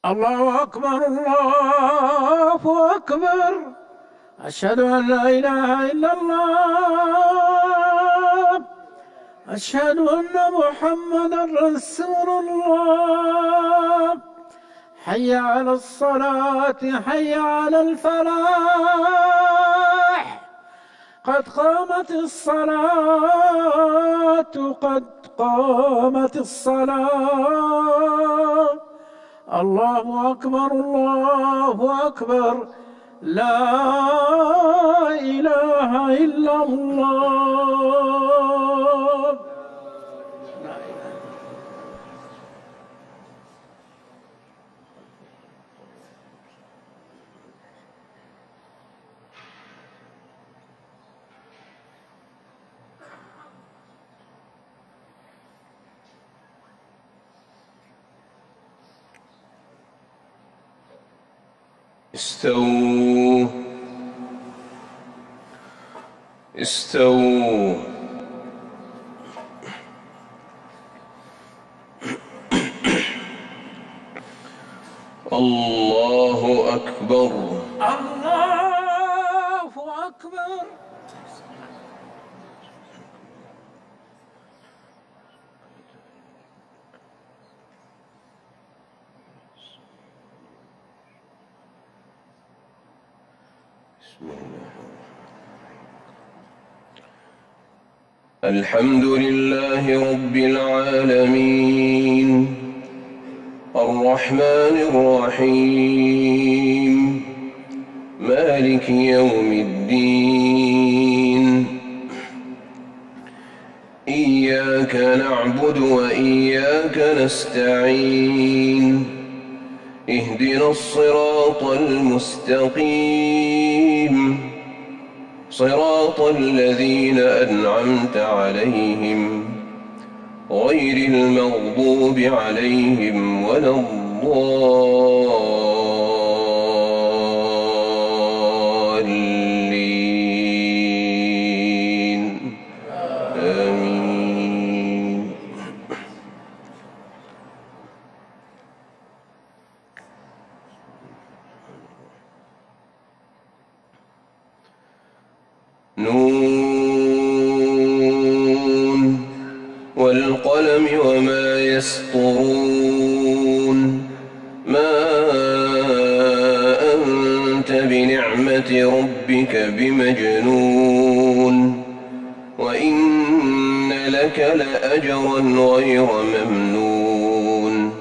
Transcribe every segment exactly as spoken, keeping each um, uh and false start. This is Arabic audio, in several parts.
الله أكبر الله أكبر. أشهد أن لا إله إلا الله. أشهد أن محمدا رسول الله. حي على الصلاة حي على الفلاح. قد قامت الصلاة قد قامت الصلاة. الله أكبر الله أكبر. لا إله إلا الله. لا إله. استووا استووا الله أكبر الله أكبر. الحمد لله رب العالمين الرحمن الرحيم مالك يوم الدين إياك نعبد وإياك نستعين اهدنا الصراط المستقيم صراط الذين أنعمت عليهم غير المغضوب عليهم ولا الضالين آمين. نون والقلم وما يسطرون ما أنت بنعمة ربك بمجنون وإن لك لأجرا غير ممنون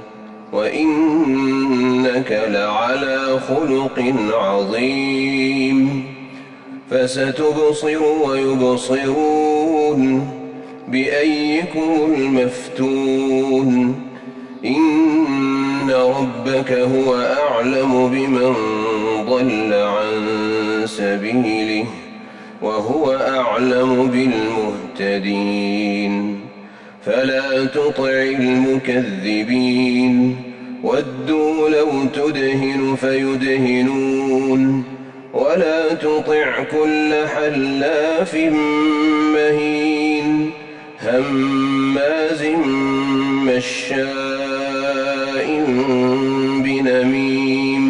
وإنك لعلى خلق عظيم. فستبصر ويبصرون بأيكم المفتون إن ربك هو أعلم بمن ضل عن سبيله وهو أعلم بالمهتدين. فلا تطع المكذبين ودوا لو تدهن فيدهنون ولا تطع كل حلاف مهين هماز مشاء بنميم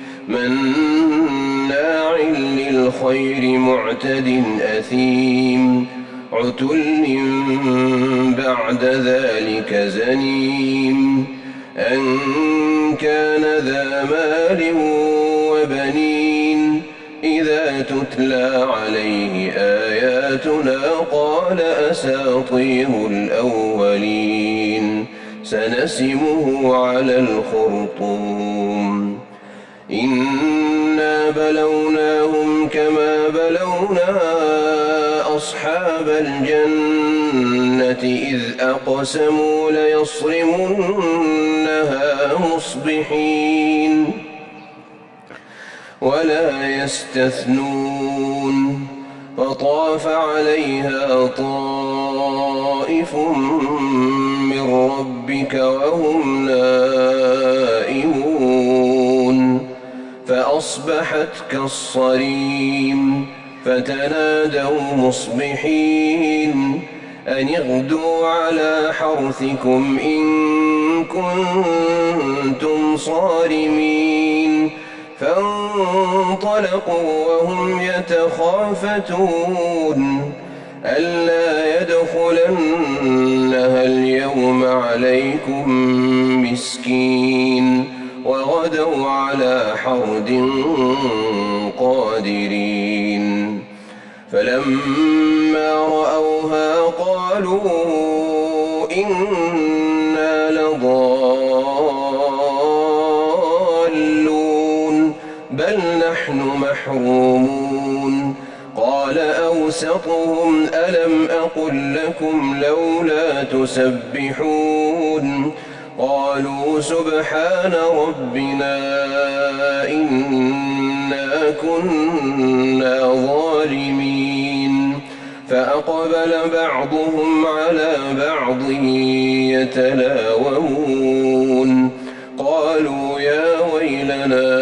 مناع للخير معتد أثيم عتل بعد ذلك زنيم أن كان ذا مال وبنين إذا تتلى عليه آياتنا قال أساطير الأولين سنسمه على الخرطوم. إنا بلوناهم كما بلونا أصحاب الجنة إذ أقسموا ليصرمنها مصبحين ولا يستثنون فطاف عليها طائف من ربك وهم نائمون فأصبحت كالصريم فتنادوا مصبحين أن اغدوا على حرثكم إن كنتم صارمين فانطلقوا وهم يتخافتون ألا يدخلنها اليوم عليكم مسكين وغدوا على حرد قادرين فلما رأوها قالوا إنا لضالون بل نحن محرومون قال أوسطهم ألم أقل لكم لولا تسبحون قالوا سبحان ربنا إنا كنا ظالمين فأقبل بعضهم على بعض يتلاومون قالوا يا ويلنا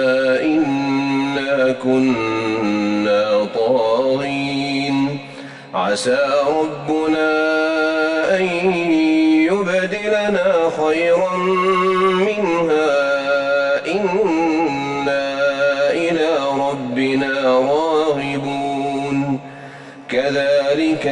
إنا كنا طاغين عسى ربنا أن يبدلنا خيرا منها إنا إلى ربنا راغبون كذلك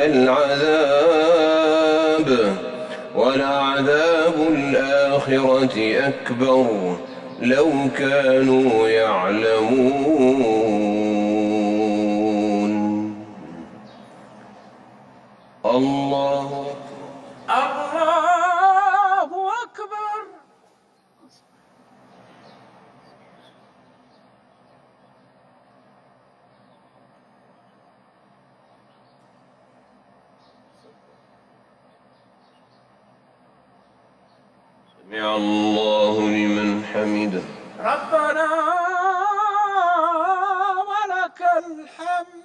العذاب ولعذاب الآخرة أكبر لو كانوا يعلمون الله الله أكبر. سمع الله لمن حمده ربنا ولك الحمد.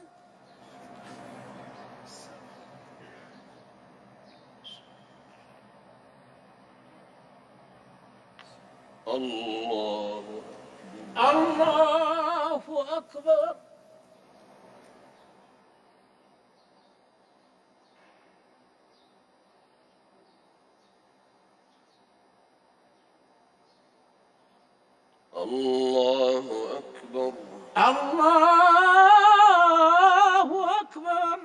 الله الله أكبر. الله أكبر. الله أكبر.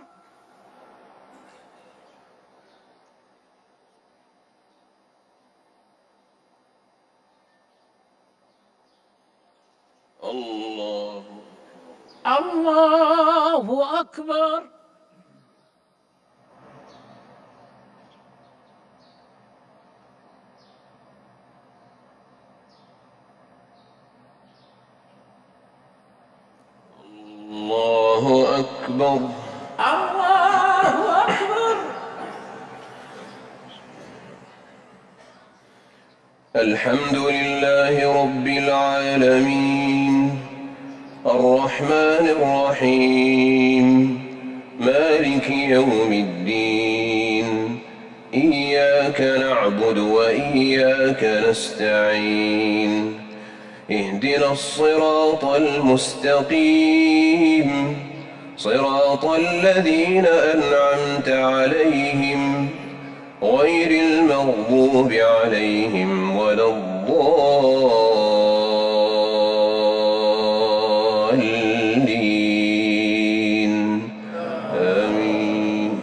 الله الله أكبر. الله أكبر. الله أكبر. الحمد لله رب العالمين الرحمن الرحيم مالك يوم الدين إياك نعبد وإياك نستعين اهدنا الصراط المستقيم صراط الذين أنعمت عليهم غير المغضوب عليهم ولا الضالين آمين.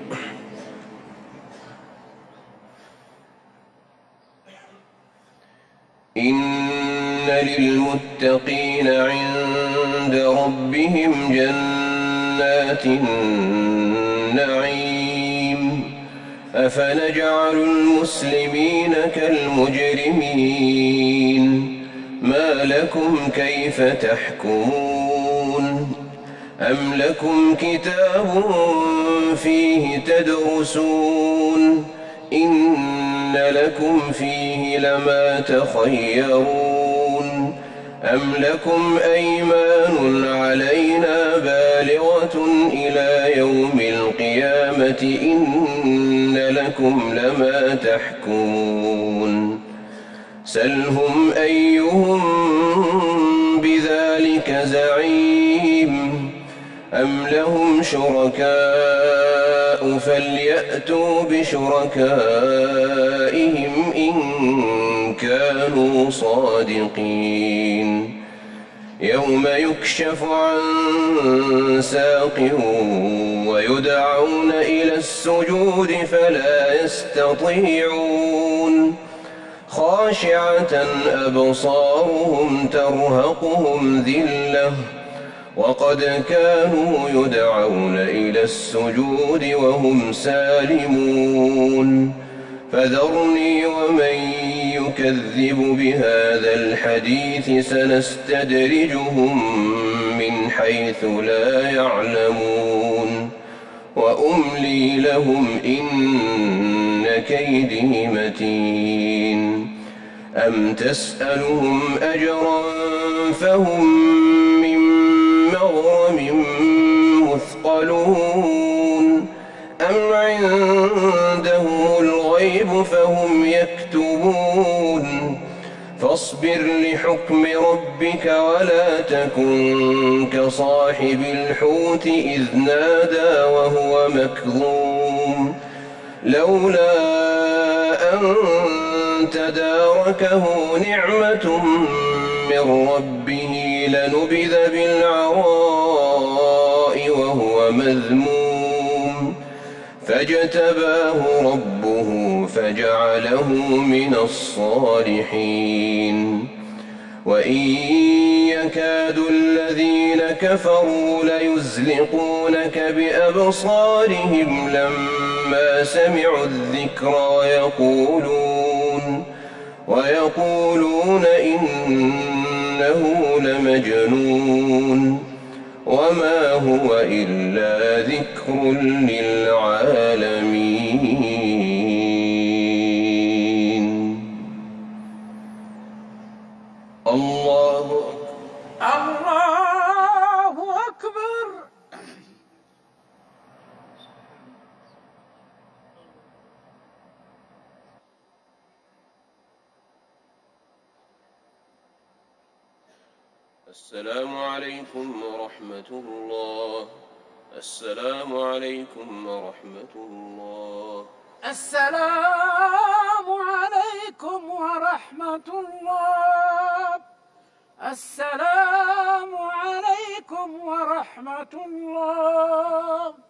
إن للمتقين عند ربهم جنات النعيم أفنجعل المسلمين كالمجرمين ما لكم كيف تحكمون أم لكم كتاب فيه تدرسون إن لكم فيه لما تخيرون أم لكم أيمان علينا بالغة إلى يوم القيامة إن لكم لما تحكمون سلهم أيهم بذلك زعيم أم لهم شركاء الشركاء فليأتوا بشركائهم إن كانوا صادقين يوم يكشف عن ساق ويدعون إلى السجود فلا يستطيعون خاشعة أبصارهم ترهقهم ذلة وقد كانوا يدعون إلى السجود وهم سالمون فذرني ومن يكذب بهذا الحديث سنستدرجهم من حيث لا يعلمون وأملي لهم إن كيدي متين أم تسألهم أجرا فهم من مغرم مثقلون أم عندهم الغيب فهم يكتبون فاصبر لحكم ربك ولا تكن كصاحب الحوت إذ نادى وهو مكظوم لولا أن تداركه نعمة من ربه لنبذ بالعراء وهو مذموم فاجتباه ربه فجعله من الصالحين وإن يكاد الذين كفروا ليزلقونك بأبصارهم لما سمعوا الذكر ويقولون ويقولون إنه لمجنون وما هو إلا ذكر للعالمين. الله الله أكبر. السلام عليكم ورحمة الله. السلام عليكم ورحمة الله. السلام عليكم ورحمة الله. السلام عليكم ورحمة الله.